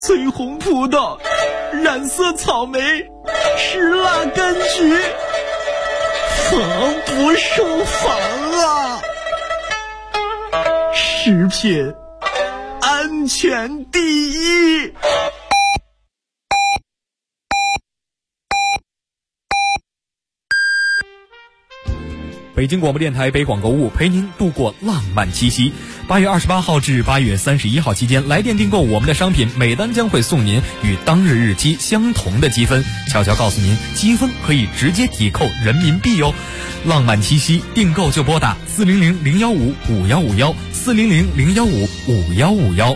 翠红葡萄、染色草莓、石蜡柑橘，防不胜防啊！食品安全第一。 北京广播电台北广购物陪您度过浪漫七夕。8月28号至8月31号期间，来电订购我们的商品，每单将会送您与当日日期相同的积分。悄悄告诉您，积分可以直接抵扣人民币哟。浪漫七夕，订购就拨打400-015-5151，400-015-5151。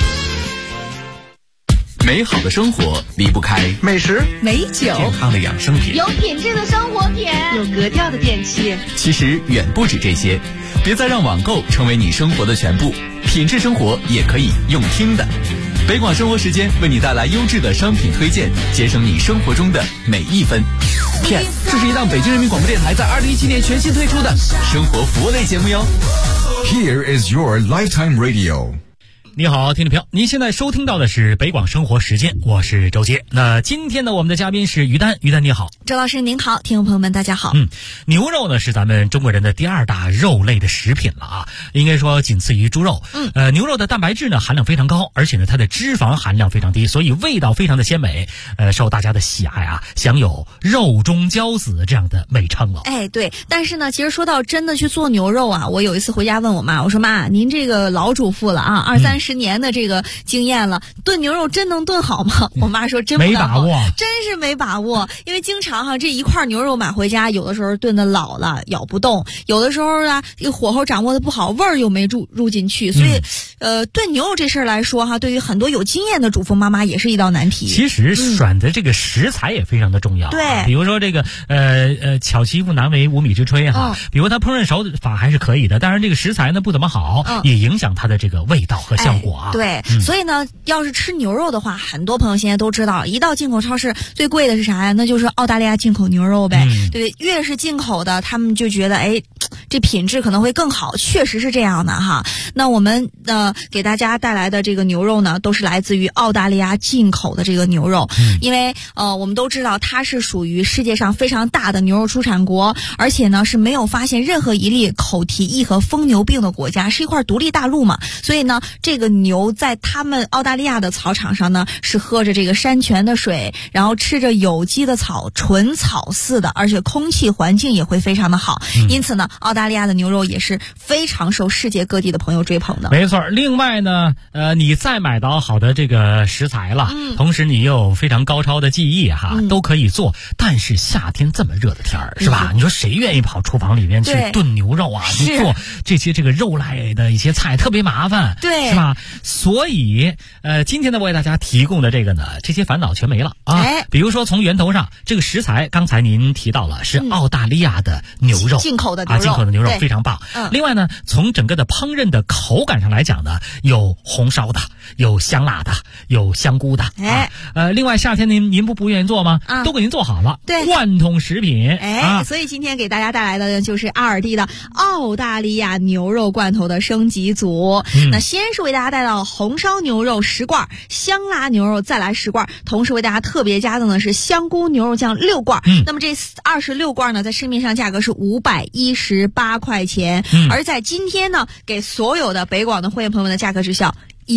美好的生活离不开美食、 美酒、 健康的养生品， 有品质的生活品， 有格调的电器。 其实远不止这些，别再让网购成为你生活的全部，品质生活也可以用听的。北广生活时间为你带来优质的商品推荐，节省你生活中的每一分。 这是一档北京人民广播电台在2017年全新推出的生活服务类节目哟。 Here is your lifetime radio。 你好，听众朋友，您现在收听到的是北广生活时间，我是周杰。那今天呢，我们的嘉宾是于丹，于丹你好。 周老师您好，听众朋友们大家好。 牛肉呢是咱们中国人的第二大肉类的食品了啊，应该说仅次于猪肉。牛肉的蛋白质呢含量非常高，而且呢它的脂肪含量非常低，所以味道非常的鲜美，受大家的喜爱啊，享有肉中骄子这样的美称了。 哎，对，但是呢，其实说到真的去做牛肉啊，我有一次回家问我妈，我说妈，您这个老主妇了啊，20-30年的这个经验了，炖牛肉真能炖好吗？我妈说真不敢好， 没把握， 真是没把握，因为经常这一块牛肉买回家，有的时候炖的老了咬不动，有的时候啊这个火候掌握的不好，味儿又没入进去，所以炖牛肉这事儿来说对于很多有经验的主妇妈妈也是一道难题。 其实选的这个食材也非常的重要， 对， 比如说这个巧媳妇难为无米之炊哈，比如它烹饪手法还是可以的，当然这个食材呢不怎么好，也影响它的这个味道和效果啊。 对，所以呢，要是吃牛肉的话，很多朋友现在都知道，一到进口超市最贵的是啥呀？那就是澳大利亚进口牛肉呗。对，越是进口的，他们就觉得这品质可能会更好，确实是这样的哈。那我们给大家带来的这个牛肉呢，都是来自于澳大利亚进口的这个牛肉，因为我们都知道它是属于世界上非常大的牛肉出产国，而且呢是没有发现任何一例口蹄疫和疯牛病的国家，是一块独立大陆嘛，所以呢这个牛在他们澳大利亚的草场上呢是喝着这个山泉的水，然后吃着有机的草，纯草饲的，而且空气环境也会非常的好，因此呢澳大利亚的牛肉也是非常受世界各地的朋友追捧的。 没错，另外呢你再买到好的这个食材了，同时你又有非常高超的技艺哈，都可以做，但是夏天这么热的天儿是吧，你说谁愿意跑厨房里面去炖牛肉啊，去做这些这个肉类的一些菜，特别麻烦， 对， 是吧？所以今天呢为大家提供的这个呢，这些烦恼全没了啊。比如说从源头上，这个食材刚才您提到了是澳大利亚的牛肉， 进口的牛肉进口的牛肉非常棒。另外呢，从整个的烹饪的口感上来讲呢，有红烧的，有香辣的，有香菇的。另外夏天您不愿意做吗？都给您做好了， 对， 罐头食品。 所以今天给大家带来的就是阿尔蒂的澳大利亚牛肉罐头的升级组。那先是为大家带到红烧牛肉10罐，香辣牛肉再来10罐，同时为大家特别加赠的是香菇牛肉酱6罐。那么这26罐呢，在市面上价格是518块钱，而在今天呢，给所有的北广的会员朋友们的价格直销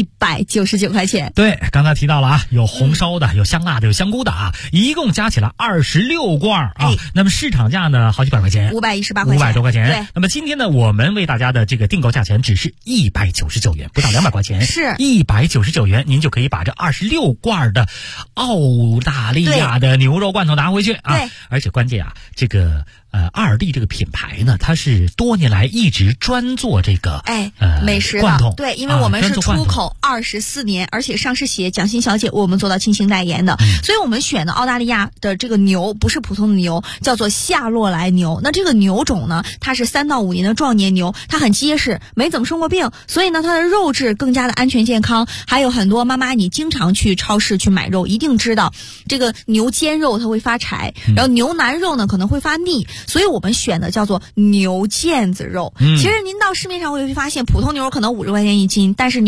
199块钱。 对，刚才提到了啊，有红烧的，有香辣的，有香菇的啊，一共加起来26罐啊。那么市场价呢，好几百块钱 ，518块钱 ，500多块钱。 对。 那么今天呢，我们为大家的这个订购价钱只是199元，不到200块钱， 是 199元，您就可以把这26罐的澳大利亚的牛肉罐头拿回去啊。 对。 而且关键啊，这个阿尔蒂这个品牌呢，它是多年来一直专做这个美食的罐头。 对，因为我们是出口24年，而且上市企业蒋欣小姐为我们做到亲情代言的，所以我们选的澳大利亚的这个牛不是普通的牛，叫做夏洛莱牛。那这个牛种呢，它是3到5年的壮年牛，它很结实，没怎么生过病，所以呢它的肉质更加的安全健康。还有很多妈妈你经常去超市去买肉，一定知道这个牛肩肉它会发柴，然后牛腩肉呢可能会发腻，所以我们选的叫做牛腱子肉。其实您到市面上会发现普通牛肉可能50块钱1斤，但是牛腱子肉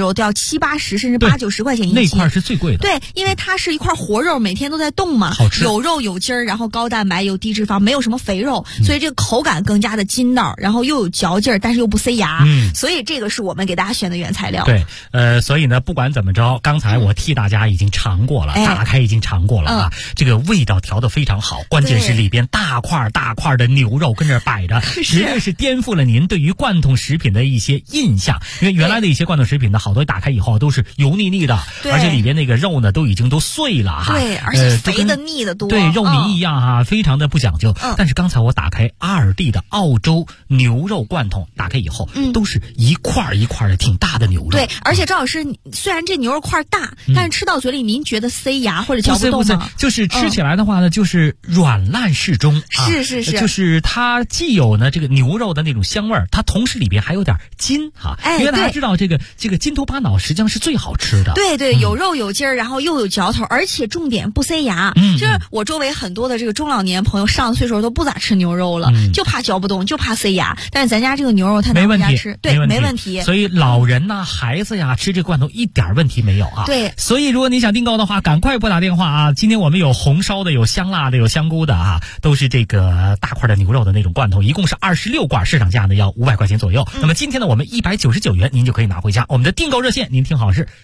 肉都要70、80甚至80、90块钱一斤。 那块是最贵的。 对，因为它是一块活肉，每天都在动嘛， 好吃， 有肉有筋儿，然后高蛋白有低脂肪，没有什么肥肉，所以这个口感更加的筋道，然后又有嚼劲儿，但是又不塞牙。所以这个是我们给大家选的原材料。 对，所以呢，不管怎么着，刚才我替大家已经尝过了，打开已经尝过了啊，这个味道调得非常好，关键是里边大块的牛肉跟这摆着，绝对是颠覆了您对于罐头食品的一些印象。因为原来的一些罐头食品呢，好多打开以后都是油腻腻的，而且里边那个肉呢都已经都碎了哈。 对，而且肥的腻的多。 对，肉泥一样哈，非常的不讲究。但是刚才我打开阿尔蒂的澳洲牛肉罐头，打开以后，都是一块一块的挺大的牛肉。 对，而且赵老师，虽然这牛肉块大，但是吃到嘴里您觉得塞牙或者嚼不动吗？ 就是吃起来的话呢，就是软烂适中。 是， 就是它既有呢这个牛肉的那种香味儿，它同时里边还有点筋哈。因为大家知道这个筋头巴脑实际上是最好吃的。 对，有肉有筋儿，然后又有嚼头，而且重点不塞牙。就是我周围很多的这个中老年朋友上岁数都不咋吃牛肉了，就怕嚼不动，就怕塞牙。但是咱家这个牛肉它拿回家吃，对，没问题。 所以老人呐、孩子呀吃这罐头一点问题没有啊。 对， 所以如果你想订购的话，赶快拨打电话啊！今天我们有红烧的，有香辣的，有香菇的啊，都是这个大块的牛肉的那种罐头，一共是26罐，市场价呢要500块钱左右。那么今天呢，我们199元您就可以拿回家。我们的订购热线您听好是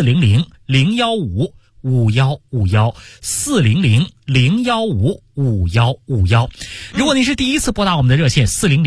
400-015-5151，400-015-5151。如果您是第一次拨打我们的热线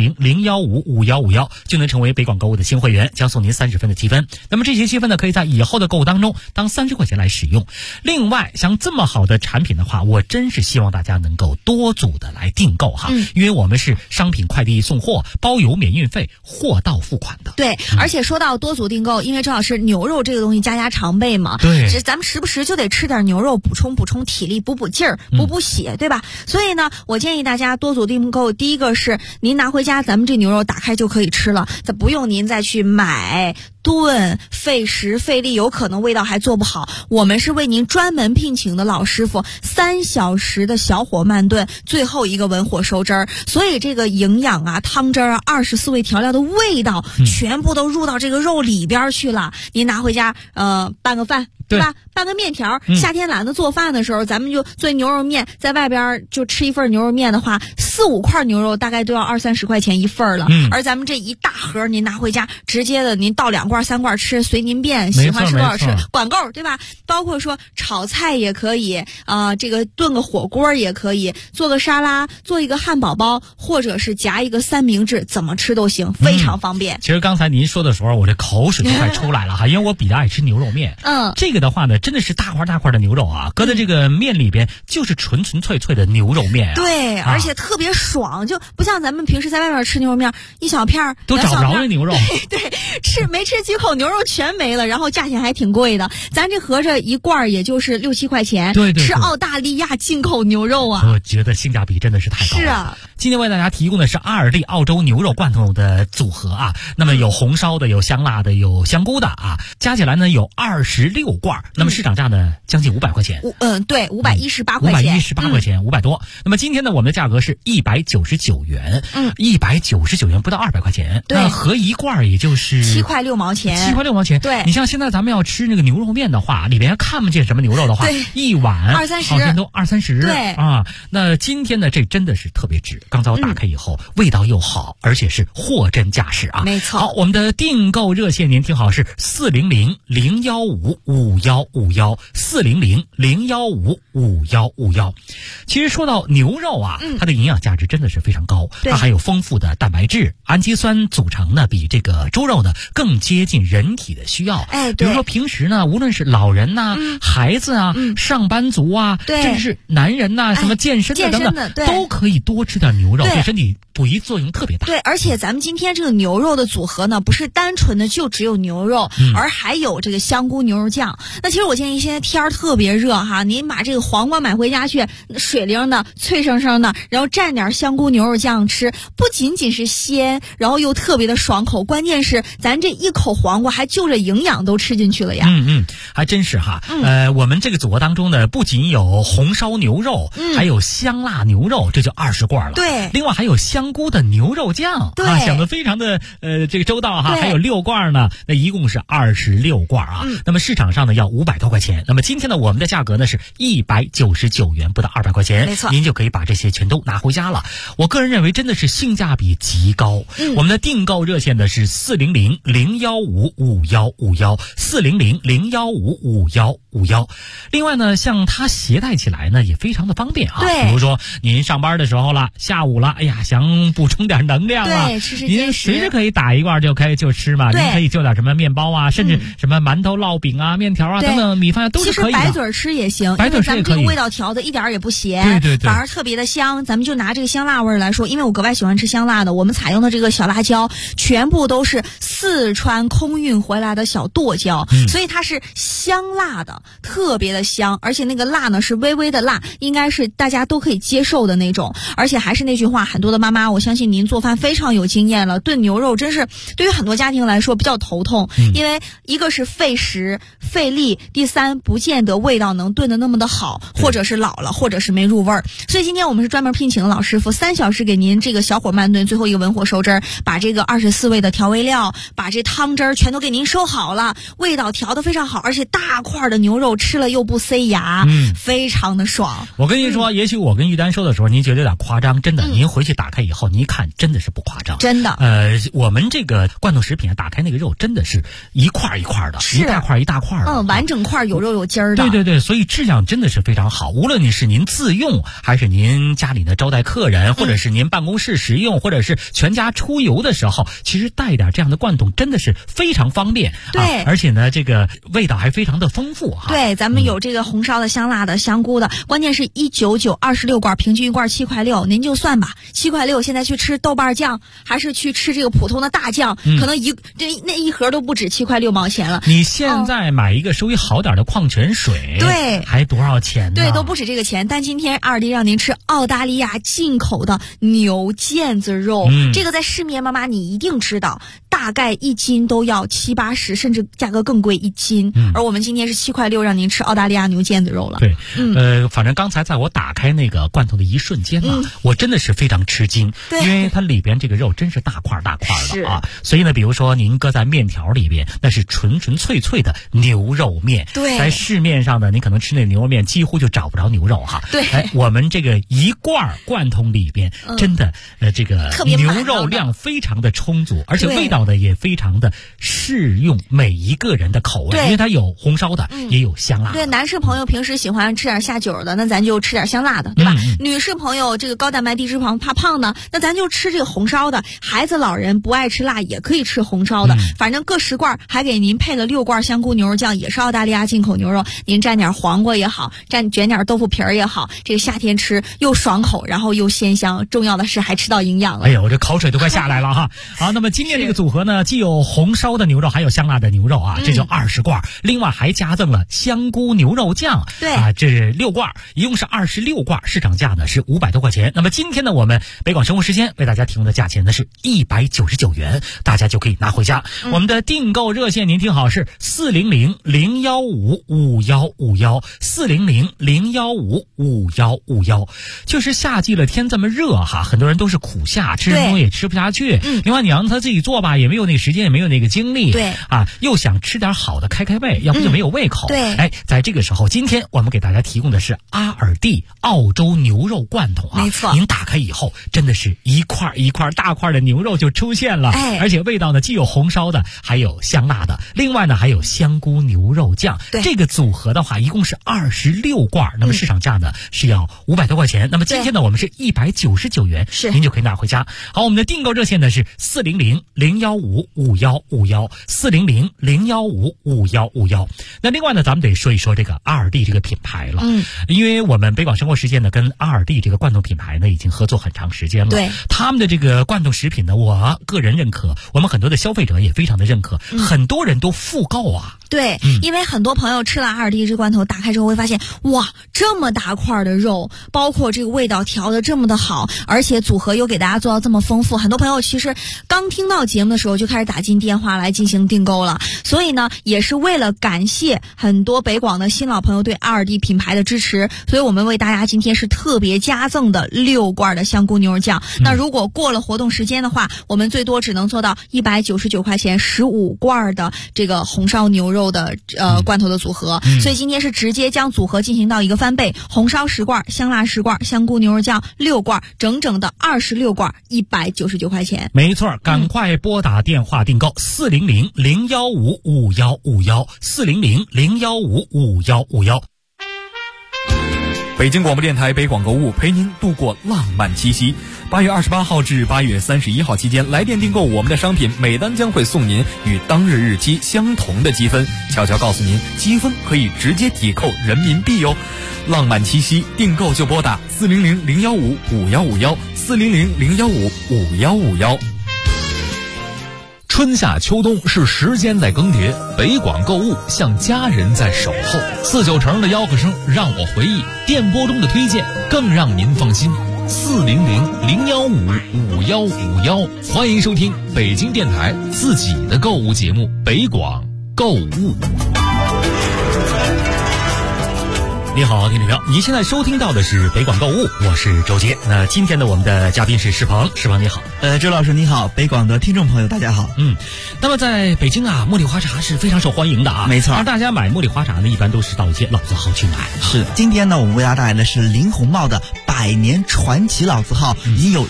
400-015-5151，就能成为北广购物的新会员，将送您30分的积分。那么这些积分呢，可以在以后的购物当中当30块钱来使用。另外，像这么好的产品的话，我真是希望大家能够多组的来订购哈，因为我们是商品快递送货，包邮免运费，货到付款的。 对，而且说到多组订购，因为正好是牛肉这个东西家常备嘛， 对， 咱们时不时就得吃点牛肉，补充体力，补劲儿，补血，对吧？所以呢，我建议大家多组订购。第一个是您拿回家，咱们这牛肉打开就可以吃了，咱不用您再去买炖，费时费力，有可能味道还做不好。我们是为您专门聘请的老师傅，3小时的小火慢炖，最后一个文火收汁儿，所以这个营养啊、汤汁儿啊、24味调料的味道，全部都入到这个肉里边去了。您拿回家，拌个饭。对吧？拌个面条，夏天懒得做饭的时候，咱们就做牛肉面，在外边就吃一份牛肉面的话，4、5块牛肉大概都要20、30块钱一份了。而咱们这一大盒，您拿回家直接的，您倒2罐、3罐吃，随您便，喜欢吃多少吃，管够，对吧？包括说炒菜也可以，这个炖个火锅也可以，做个沙拉，做一个汉堡包，或者是夹一个三明治，怎么吃都行，非常方便。 其实刚才您说的时候，我这口水都快出来了哈，因为我比较爱吃牛肉面。这个的话呢，真的是大块的牛肉啊，搁在这个面里边就是纯粹的牛肉面啊。 对，而且特别爽，就不像咱们平时在外面吃牛肉面，一小片都找不着那牛肉。 对，没吃几口牛肉全没了，然后价钱还挺贵的。咱这合着一罐也就是6、7块钱， 对， 吃澳大利亚进口牛肉啊， 我觉得性价比真的是太高了。 是啊， 今天为大家提供的是阿尔蒂澳洲牛肉罐头的组合啊，那么有红烧的，有香辣的，有香菇的啊，加起来呢有26罐，那么市场价呢将近500块钱。 对，518块钱 ，518块钱，500多。那么今天呢，我们的价格是199元，199元不到200块钱， 对， 那合一罐也就是 7块6毛钱 ，7块6毛钱。 对， 你像现在咱们要吃那个牛肉面的话，里边看不见什么牛肉的话，一碗 20、30， 好像都20、30。 对啊，那今天呢，这真的是特别值。刚才我打开以后，味道又好，而且是货真价实啊。 没错。 好，我们的订购热线您听好是400-015-5151，400-015-5151。其实说到牛肉啊，它的营养价值真的是非常高，它还有丰富的蛋白质、氨基酸组成呢，比这个猪肉呢更接近人体的需要。比如说平时呢，无论是老人呐、孩子啊、上班族啊，甚至是男人呐、什么健身的等等，都可以多吃点牛肉，对身体补益作用特别大。 对，而且咱们今天这个牛肉的组合呢，不是单纯的就只有牛肉，而还有这个香菇牛肉酱。那其实我建议现在天儿特别热哈，您把这个黄瓜买回家去，水灵的、脆生生的，然后蘸点香菇牛肉酱吃，不仅仅是鲜，然后又特别的爽口，关键是咱这一口黄瓜还就着营养都吃进去了呀。 还真是哈。我们这个组合当中呢，不仅有红烧牛肉，还有香辣牛肉，这就20罐了。 对， 另外还有香香菇的牛肉酱， 对， 想得非常的这个周到哈。还有6罐呢，那一共是26罐啊。那么市场上呢要500多块钱，那么今天呢我们的价格呢是199元，不到200块钱， 没错， 您就可以把这些全都拿回家了。我个人认为真的是性价比极高。我们的订购热线呢是400-015-5151，400-015-5151。另外呢，像它携带起来呢也非常的方便啊。 对， 比如说您上班的时候了，下午了，哎呀，想补充点能量了， 对，吃您随时可以打一罐就吃嘛。您可以就点什么面包啊，甚至什么馒头、烙饼啊、面条啊等等米饭都是可以的。 其实白嘴吃也行， 白嘴吃也可以。 咱们这个味道调的一点也不咸， 对， 反而特别的香。咱们就拿这个香辣味来说，因为我格外喜欢吃香辣的，我们采用的这个小辣椒全部都是四川空运回来的小剁椒，所以它是香辣的，特别的香，而且那个辣呢是微微的辣，应该是大家都可以接受的那种。而且还是那句话，很多的妈妈，我相信您做饭非常有经验了，炖牛肉真是对于很多家庭来说比较头痛，因为一个是费时费力，第三不见得味道能炖得那么的好，或者是老了，或者是没入味儿。所以今天我们是专门聘请了老师傅，3小时给您这个小火慢炖，最后一个文火收汁，把这个24味的调味料，把这汤汁儿全都给您收好了，味道调得非常好，而且大块的牛肉吃了又不塞牙，非常的爽。 我跟您说，也许我跟玉丹说的时候您觉得有点夸张，真的，您回去打开以后您一看真的是不夸张， 真的。 我们这个罐头食品打开那个肉真的是一块一块的，一大块一大块的， 完整块有肉有筋儿的。 对，所以质量真的是非常好。无论你是您自用，还是您家里的招待客人，或者是您办公室食用，或者是全家出游的时候，其实带点这样的罐头真的是非常方便。 对， 而且呢，这个味道还非常的丰富哈。 对，咱们有这个红烧的、香辣的、香菇的，关键是199 26罐，平均一罐7块6，您就算吧，7块6，现在去吃豆瓣酱，还是去吃这个普通的大酱，可能那一盒都不止7块6毛钱了。 你现在买一个稍微好点的矿泉水， 对， 还多少钱呢？ 对，都不止这个钱。但今天2D 让您吃澳大利亚进口的牛腱子肉，这个在市面妈妈你一定知道，大概1斤都要70、80，甚至价格更贵1斤。而我们今天是7块6让您吃澳大利亚牛腱子肉了。 对，反正刚才在我打开那个罐头的一瞬间啊，我真的是非常吃惊，因为它里边这个肉真是大块大块的啊。所以呢，比如说您搁在面条里边，那是纯纯粹粹的牛肉面。 对， 在市面上呢，你可能吃那牛肉面几乎就找不着牛肉哈。 对， 我们这个一罐罐头里边，真的这个牛肉量非常的充足，而且味道呢也非常的适用每一个人的口味，因为它有红烧的，也有香辣的。 对，男士朋友平时喜欢吃点下酒的，那咱就吃点香辣的，对吧？女士朋友这个高蛋白低脂肪怕胖的，那咱就吃这个红烧的。孩子老人不爱吃辣也可以吃红烧的，反正各10罐，还给您配了6罐香菇牛肉酱，也是澳大利亚进口牛肉，您蘸点黄瓜也好，卷点豆腐皮儿也好，这个夏天吃又爽口，然后又鲜香，重要的是还吃到营养了。 哎呀，我这口水都快下来了哈。好，那么今天这个组合呢，既有红烧的牛肉，还有香辣的牛肉啊，这就20罐，另外还加赠了香菇牛肉酱。 对啊，这6罐一共是26罐，市场价呢是500多块钱。那么今天呢，我们北广生活时间为大家提供的价钱呢是199元，大家就可以拿回家。我们的订购热线您听好是400-015-5151，400-015-5151。就是夏季了，天这么热哈，很多人都是苦夏，吃什么东西也吃不下去。另外你让他自己做吧，也没有那个时间，也没有那个精力。 对啊，又想吃点好的开胃，要不就没有胃口。 对， 哎，在这个时候，今天我们给大家提供的是阿尔蒂澳洲牛肉罐头啊。 没错， 您打开以后，真的是一块一块大块的牛肉就出现了。 哎， 而且味道呢，既有红烧的，还有香辣的，另外呢还有香菇牛肉酱。 对， 这个组合的话，一共是26罐，那么市场价呢是要500多块钱。那么今天呢，我们是199元， 是您就可以拿回家。好，我们的订购热线呢是400-015-5151，400-015-5151。那另外呢，咱们得说一说这个阿尔蒂这个品牌了。因为我们北广生活时间呢跟阿尔蒂这个罐头品牌呢已经合作很长时间了。 对， 他们的这个罐头食品呢，我个人认可，我们很多的消费者也非常的认可，很多人都复购啊。 对，因为很多朋友吃了阿尔蒂这罐头，打开之后会发现，哇，这么大块的肉，包括这个味道调的这么的好，而且组合又给大家做到这么丰富，很多朋友其实刚听到节目的时候就开始打进电话来进行订购了。所以呢，也是为了感谢很多北广的新老朋友对阿尔蒂品牌的支持，所以我们为大家今天是特别加赠的6罐的香菇牛肉酱。 项。那如果过了活动时间的话，我们最多只能做到199块钱15罐的这个红烧牛肉的罐头的组合。所以今天是直接将组合进行到一个翻倍，红烧10罐，香辣10罐，香菇牛肉酱6罐，整整的26罐，199块钱。 没错，赶快拨打电话订购400-015-5151，400-015-5151。 北京广播电台北广购物陪您度过浪漫七夕。8月28号至8月31号期间，来电订购我们的商品，每单将会送您与当日日期相同的积分。悄悄告诉您，积分可以直接抵扣人民币哟。浪漫七夕，订购就拨打400-015-5151，400-015-5151。 春夏秋冬是时间在更迭，北广购物像家人在守候。49成的吆喝声让我回忆，电波中的推荐更让您放心。400-015-5151，欢迎收听北京电台自己的购物节目北广购物。 你好，听众朋友，您现在收听到的是北广购物，我是周杰。那今天的我们的嘉宾是石鹏，石鹏你好。 周老师你好，北广的听众朋友大家好。 那么在北京啊，茉莉花茶是非常受欢迎的啊， 没错。 而大家买茉莉花茶呢，一般都是到一些老字号去买。 是，今天呢，我们为大家带来的是林红帽的100年传奇老字号，已经有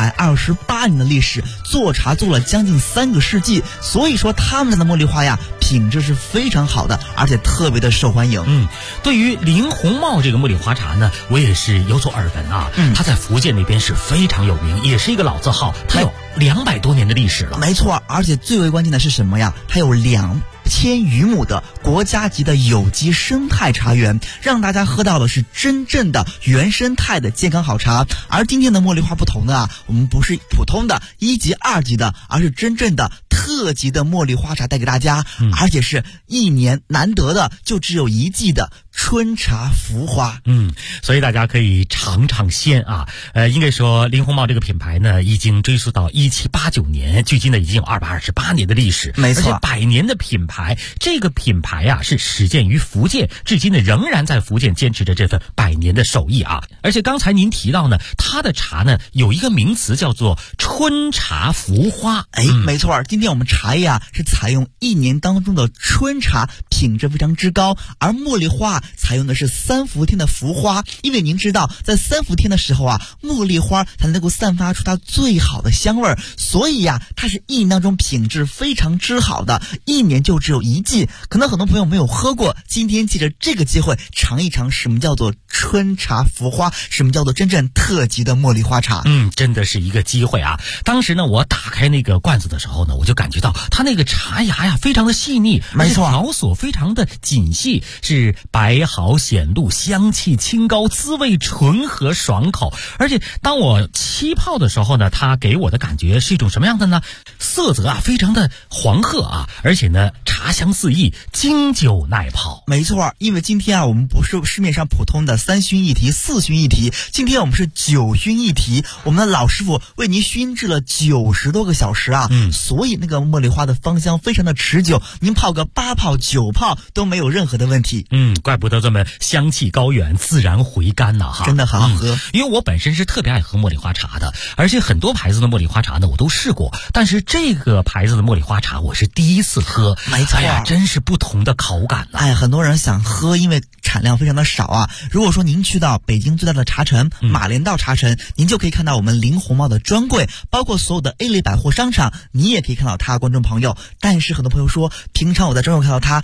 228年的历史，做茶做了将近3个世纪，所以说他们家的茉莉花呀，品质是非常好的，而且特别的受欢迎。 对于林红帽这个茉莉花茶呢，我也是有所耳闻啊。它在福建那边是非常有名，也是一个老字号，它有200多年的历史了。 没错，而且最为关键的是什么呀？它有2000余亩的国家级的有机生态茶园，让大家喝到的是真正的原生态的健康好茶。而今天的茉莉花不同的啊，我们不是普通的1级2级的，而是真正的特级的茉莉花茶带给大家，而且是1年难得的就只有1季的春茶福花。 所以大家可以尝尝鲜啊。应该说林红帽这个品牌呢，已经追溯到1789年，距今呢已经有228年的历史。 没错， 而且100年的品牌，这个品牌啊是始建于福建，至今呢仍然在福建坚持着这份100年的手艺啊。而且刚才您提到呢，它的茶呢有一个名词叫做春茶福花。 没错，今天我们茶叶啊是采用1年当中的春茶，品质非常之高，而茉莉花采用的是3伏天的福花。因为您知道，在3伏天的时候啊，茉莉花才能够散发出它最好的香味，所以呀，它是1年当中品质非常之好的，1年就只有1季。可能很多朋友没有喝过，今天借着这个机会尝一尝什么叫做春茶福花，什么叫做真正特级的茉莉花茶。 真的是一个机会啊。当时呢，我打开那个罐子的时候呢，我就感觉到它那个茶芽呀非常的细腻， 没错， 条索非常的紧细，是白毫显露，香气清高，滋味醇和爽口。而且当我沏泡的时候呢，它给我的感觉是一种什么样的呢？色泽啊非常的黄褐啊，而且呢茶香四溢，经久耐泡。 没错，因为今天啊，我们不是市面上普通的3熏一提、4熏一提，今天我们是9熏一提，我们的老师傅为您熏制了90多个小时啊，所以那个茉莉花的芳香非常的持久，您泡个8泡9泡都没有任何的问题。 怪不得这么香气高远，自然回甘呐哈， 真的很好喝。 因为我本身是特别爱喝茉莉花茶的，而且很多牌子的茉莉花茶呢我都试过，但是这个牌子的茉莉花茶我是第一次喝。 没错， 真是不同的口感啊。 很多人想喝，因为产量非常的少啊。如果说您去到北京最大的茶城马连道茶城，您就可以看到我们林红帽的专柜，包括所有的 A 类百货商场，你也可以看到它，观众朋友。但是很多朋友说，平常我在专柜看到它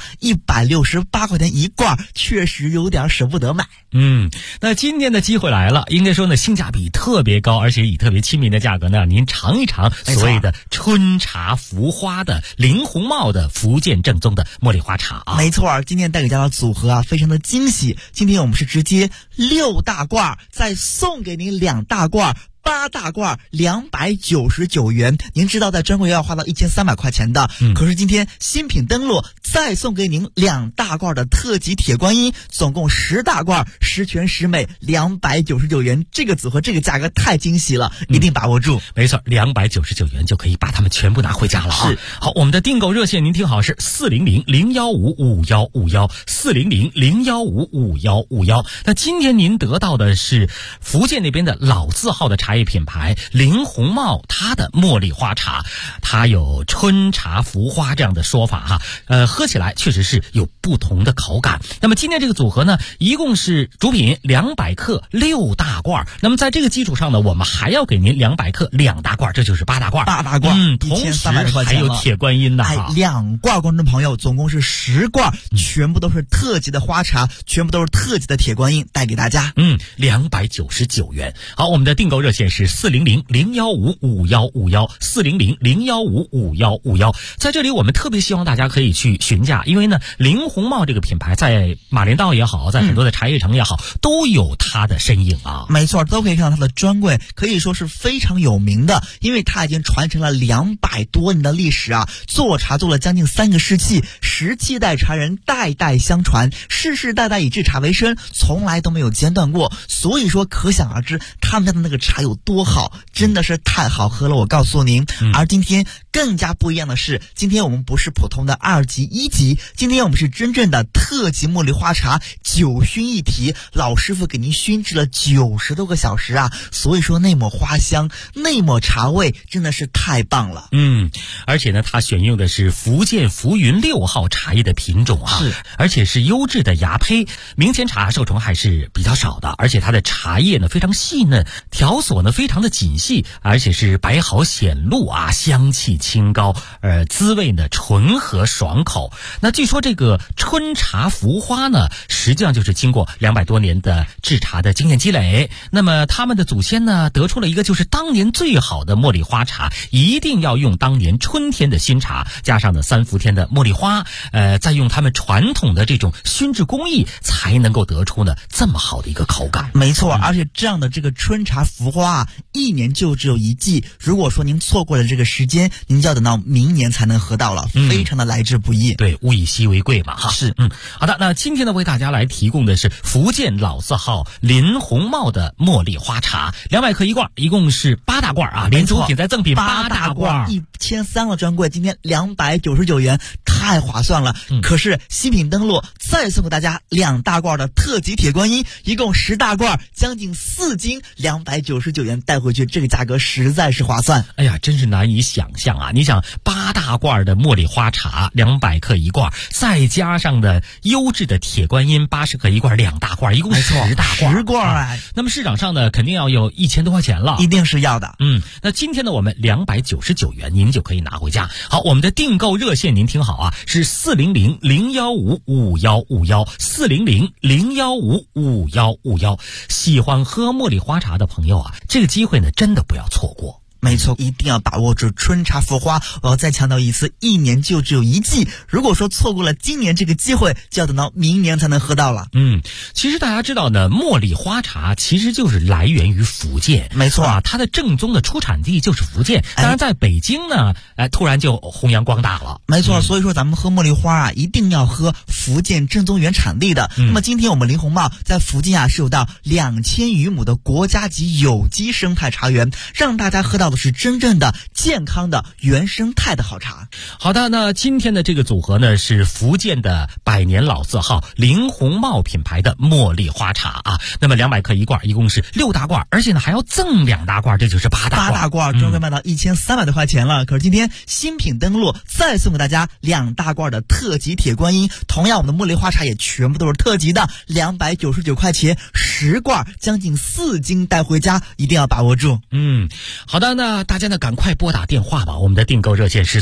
168块钱1罐，确实有点舍不得买。 那今天的机会来了，应该说呢性价比特别高，而且以特别亲民的价格呢，您尝一尝所谓的春茶福花的林红帽的福建正宗的茉莉花茶啊。 没错，今天带给大家的组合啊非常的惊喜。今天我们是直接6大罐，再送给您2大罐，8大罐299元。您知道在专柜要花到1300块钱的，可是今天新品登陆，再送给您2大罐的特级铁观音，总共10大罐十全十美，299元。这个组合这个价格太惊喜了，一定把握住。 没错，299元就可以把它们全部拿回家了啊。 是。 好，我们的订购热线您听好，是400-015-5151， 400-015-5151。那今天您得到的是福建那边的老字号的茶叶。 业品牌林红帽，它的茉莉花茶，它有春茶浮花这样的说法哈。喝起来确实是有不同的口感。那么今天这个组合呢，一共是主品200克6大罐。那么在这个基础上呢，我们还要给您200克2大罐，这就是8大罐。 8大罐， 同时 1300块钱了。 还有铁观音的哈 ，2罐，观众朋友，总共是10罐，全部都是特级的花茶，全部都是特级的铁观音，带给大家。 299元。好，我们的订购热线是400-015-5151，400-015-5151。在这里我们特别希望大家可以去询价，因为呢，林红帽这个品牌在马连道也好，在很多的茶叶城也好，都有它的身影啊。 没错，都可以看到它的专柜，可以说是非常有名的，因为它已经传承了200多年的历史啊，做茶做了将近3个世纪，17代茶人代代相传，世世代代以制茶为生，从来都没有间断过。所以说可想而知他们家的那个茶有多好，真的是太好喝了，我告诉您。而今天更加不一样的是，今天我们不是普通的2级1级，今天我们是真正的特级茉莉花茶，9熏一提，老师傅给您熏制了90多个小时啊，所以说那抹花香，那抹茶味真的是太棒了。 而且呢，它选用的是福建浮云6号茶叶的品种啊，而且是优质的芽胚，明前茶受虫还是比较少的，而且它的茶叶呢非常细嫩，条索呢非常的紧细，而且是白毫显露啊，香气清高，滋味呢醇和爽口。那据说这个春茶浮花呢，实际上就是经过200多年的制茶的经验积累，那么他们的祖先呢得出了一个就是当年最好的茉莉花茶，一定要用当年春天的新茶，加上呢3伏天的茉莉花，再用他们传统的这种熏制工艺，才能够得出呢这么好的一个口感。 没错，而且这样的这个春茶浮花啊，一年就只有1季，如果说您错过了这个时间，您就要等到明年才能喝到了，非常的来之不易。 对，物以稀为贵嘛哈。 是， 好的，那今天呢为大家来提供的是福建老字号林红帽的茉莉花茶，200克1罐，一共是8大罐啊，连主品再赠品8大罐 ，1300的专柜，今天299元，太划算了。可是新品登录，再送给大家2大罐的特级铁观音，一共10大罐，将近4斤，299元带回去，这个价格实在是划算。 哎呀，真是难以想象啊！你想8大罐的茉莉花茶200克1罐，再加上的优质的铁观音80克1罐，2大罐，一共10大罐 ，10罐。 那么市场上呢，肯定要有1000多块钱了， 一定是要的。 那今天呢，我们299元您就可以拿回家。好，我们的订购热线您听好啊，是400-015-5151，400-015-5151。喜欢喝茉莉花茶的朋友啊，这个机会呢，真的不要错过。 没错，一定要把握住春茶浮花。我要再强调一次，一年就只有1季，如果说错过了今年这个机会，就要等到明年才能喝到了。 其实大家知道呢，茉莉花茶其实就是来源于福建， 没错啊，它的正宗的出产地就是福建。当然在北京呢，突然就弘扬光大了。 没错，所以说咱们喝茉莉花啊，一定要喝福建正宗原产地的。那么今天我们林红帽在福建啊是有到2000余亩的国家级有机生态茶园，让大家喝到的是真正的健康的原生态的好茶。 好的，那今天的这个组合呢，是福建的100年老字号林红帽品牌的茉莉花茶啊。那么200克1罐，一共是6大罐，而且呢还要赠2大罐，这就是8大罐。 8大罐专柜卖到1300多块钱了。可是今天新品登录，再送给大家2大罐的特级铁观音。同样，我们的茉莉花茶也全部都是特级的，299块钱10罐，将近4斤带回家，一定要把握住。 好的，那大家呢赶快拨打电话吧，我们的订购热线是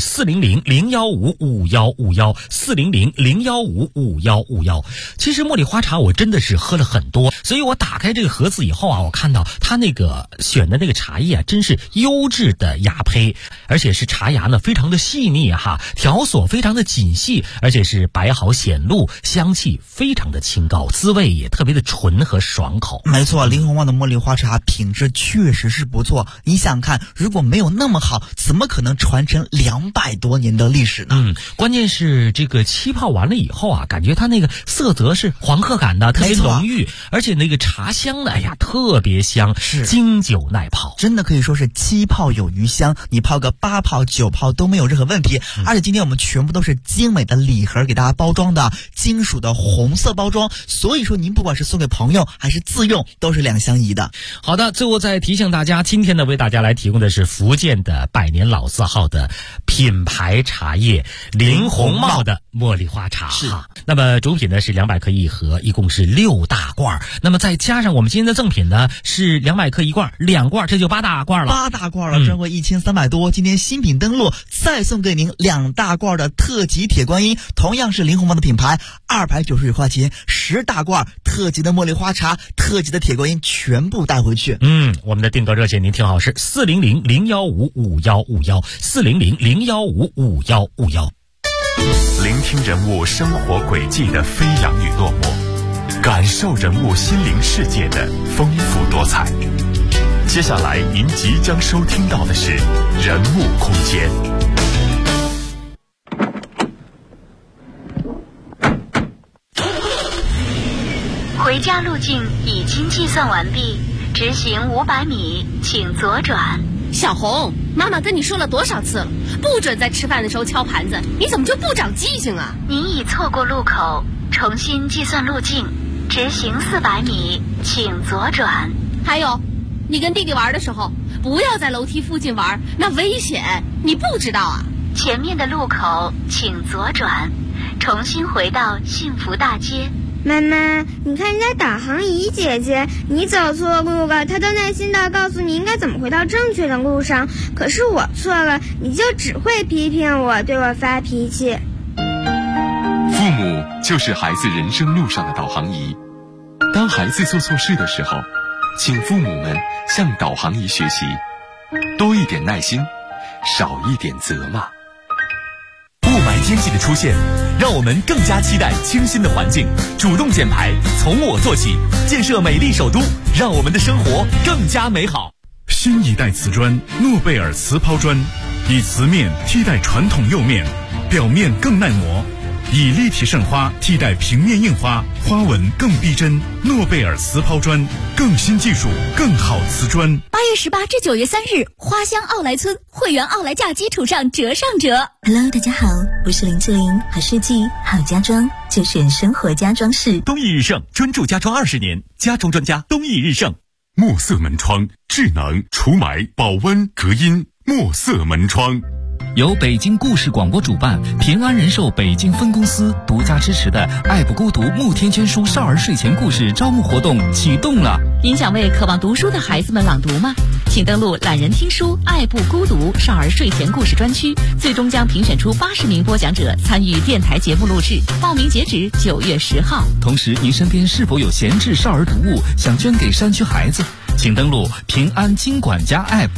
400-015-5151，400-015-5151。其实茉莉花茶我真的是喝了很多，所以我打开这个盒子以后啊，我看到它那个选的那个茶叶啊，真是优质的芽胚，而且是茶芽呢非常的细腻哈，条索非常的紧细，而且是白毫显露，香气非常的清高，滋味也特别的醇和爽口。 没错，林红帽的茉莉花茶品质确实是不错。你想看如果没有那么好，怎么可能传承200多年的历史呢？ 关键是这个气泡完了以后啊，感觉它那个色泽是黄褐感的，特别浓郁，而且那个茶香呢，哎呀，特别香， 是经久耐泡， 真的可以说是7泡有余香，你泡个8泡9泡都没有任何问题。而且今天我们全部都是精美的礼盒给大家包装的，金属的红色包装，所以说您不管是送给朋友还是自用，都是2相宜的。 好的，最后再提醒大家，今天呢为大家来提供的是福建的百年老字号的品牌茶叶林红帽的茉莉花茶。 是， 那么主品呢是200克一盒，一共是6大罐，那么再加上我们今天的赠品呢是200克一罐，2罐，这就8大罐了。 8大罐了，专柜1300多，今天新品登陆，再送给您2大罐的特级铁观音，同样是林红帽的品牌，299块钱，10大罐特级的茉莉花茶，特级的铁观音全部带回去。 我们的订购热线您听好，是400-015-5151，400-015-5151。 聆听人物生活轨迹的飞扬与落寞，感受人物心灵世界的丰富多彩。接下来您即将收听到的是人物空间。 回家路径已经计算完毕，直行500米，请左转。 小红，妈妈跟你说了多少次了，不准在吃饭的时候敲盘子，你怎么就不长记性啊？ 您已错过路口，重新计算路径，直行400米，请左转。 还有，你跟弟弟玩的时候，不要在楼梯附近玩，那危险，你不知道啊？ 前面的路口请左转，重新回到幸福大街。 妈妈，你看人家导航仪姐姐，你走错路了，她都耐心地告诉你应该怎么回到正确的路上，可是我错了，你就只会批评我，对我发脾气。 父母就是孩子人生路上的导航仪，当孩子做错事的时候，请父母们向导航仪学习，多一点耐心，少一点责骂。 雾霾天气的出现，让我们更加期待清新的环境，主动减排，从我做起，建设美丽首都，让我们的生活更加美好。 新一代瓷砖诺贝尔瓷抛砖，以瓷面替代传统釉面，表面更耐磨，以立体渗花替代平面印花，花纹更逼真。诺贝尔瓷抛砖，更新技术，更好瓷砖。 8月18至9月3日，花乡奥莱村会员奥莱价基础上折上折。 Hello， 大家好，我是林志玲，好设计好家装就选生活家装饰。 东义日盛，专注家装20年，家装专家东义日盛。 墨色门窗，智能除霾、保温、隔音。墨色门窗。 由北京故事广播主办，平安人寿北京分公司独家支持的爱不孤独慕天娟书少儿睡前故事招募活动启动了。 您想为渴望读书的孩子们朗读吗？请登录懒人听书爱不孤独少儿睡前故事专区，最终将评选出80名播讲者参与电台节目录制，报名截止9月10号。 同时，您身边是否有闲置少儿读物想捐给山区孩子？请登录平安金管家 App。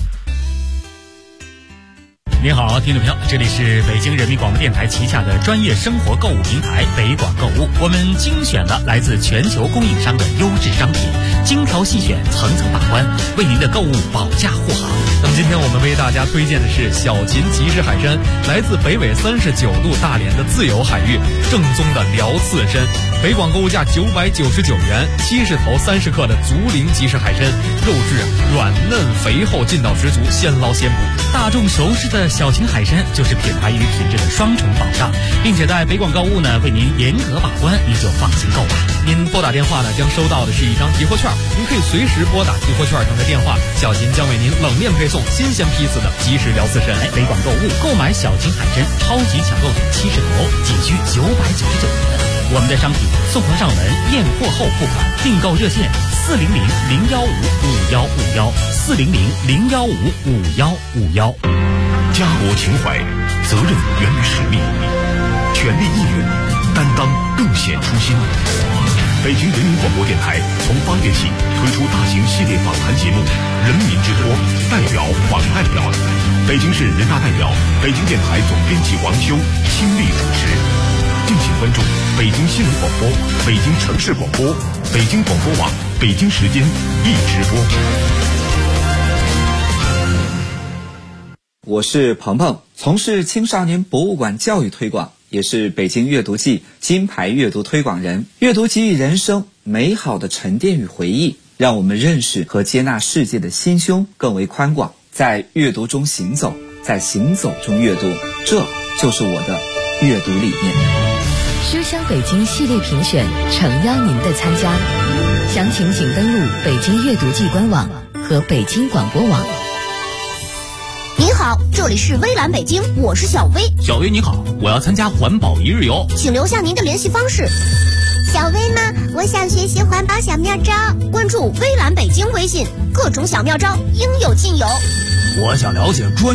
您好，听众朋友，这里是北京人民广播电台旗下的专业生活购物平台北广购物。我们精选了来自全球供应商的优质商品，精挑细选，层层把关，为您的购物保驾护航。 那么今天我们为大家推荐的是小秦即食海参，来自北纬39度大连的自由海域，正宗的辽刺参。北广购物价999元，70头30克的竹林即食海参，肉质软嫩肥厚，劲道十足，现捞现捕。 大众熟识的小秦海参就是品牌与品质的双重保障，并且在北广购物呢为您严格把关，您就放心购吧。 您拨打电话呢将收到的是一张提货券，您可以随时拨打提货券上的电话，小秦将为您冷链配送新鲜批次的即食辽刺参。 北广购物购买小秦海参超级抢购组70头，仅需999元。我们的商品送货上门，验货后付款。订购热线400-015-5151，400-015-5151。 家国情怀，责任源于使命，全力应援，担当更显初心。北京人民广播电台从8月起推出大型系列访谈节目《人民之托》，代表访代表，北京市人大代表、北京电台总编辑王修亲力主持。敬请关注北京新闻广播、北京城市广播、北京广播网北京时间一直播。 我是鹏鹏，从事青少年博物馆教育推广，也是北京阅读季金牌阅读推广人。阅读给予人生美好的沉淀与回忆，让我们认识和接纳世界的心胸更为宽广。在阅读中行走，在行走中阅读，这就是我的阅读理念。 书香北京系列评选诚邀您的参加，详情请登录北京阅读季官网和北京广播网。 您好，这里是微蓝北京，我是小薇。 小薇你好，我要参加环保一日游， 请留下您的联系方式。 小薇呢？我想学习环保小妙招， 关注微蓝北京微信，各种小妙招应有尽有。 我想了解专